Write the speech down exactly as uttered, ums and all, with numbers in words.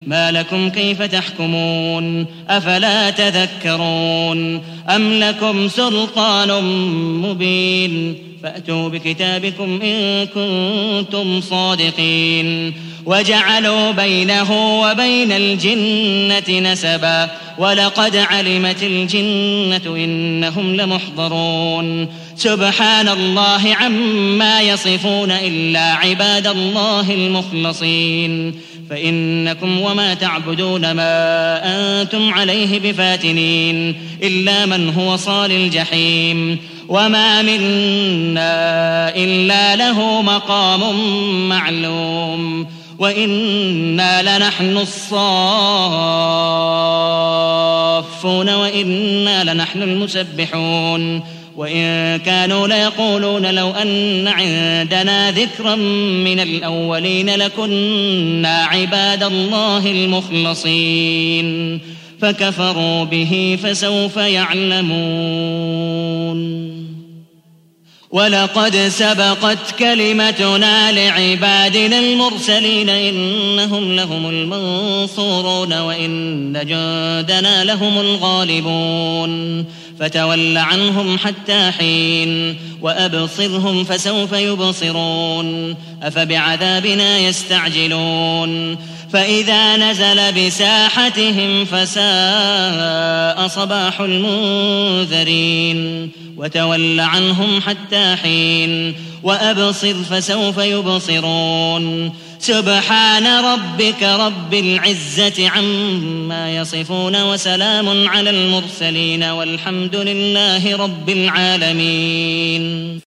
ما لكم كيف تحكمون أفلا تذكرون أم لكم سلطان مبين فأتوا بكتابكم إن كنتم صادقين وجعلوا بينه وبين الجنة نسبا ولقد علمت الجنة إنهم لمحضرون سبحان الله عما يصفون إلا عباد الله المخلصين فإنكم وما تعبدون ما أنتم عليه بفاتنين إلا من هو صال الجحيم وما منا إلا له مقام معلوم وإنا لنحن الصافون وإنا لنحن المسبحون وإن كانوا ليقولون لو أن عندنا ذكرا من الأولين لكنا عباد الله المخلصين فكفروا به فسوف يعلمون ولقد سبقت كلمتنا لعبادنا المرسلين إنهم لهم المنصورون وإن جندنا لهم الغالبون فتول عنهم حتى حين وأبصرهم فسوف يبصرون أفبعذابنا يستعجلون فإذا نزل بساحتهم فساء صباح المنذرين وتول عنهم حتى حين وأبصر فسوف يبصرون سبحان ربك رب العزة عما يصفون وسلام على المرسلين والحمد لله رب العالمين.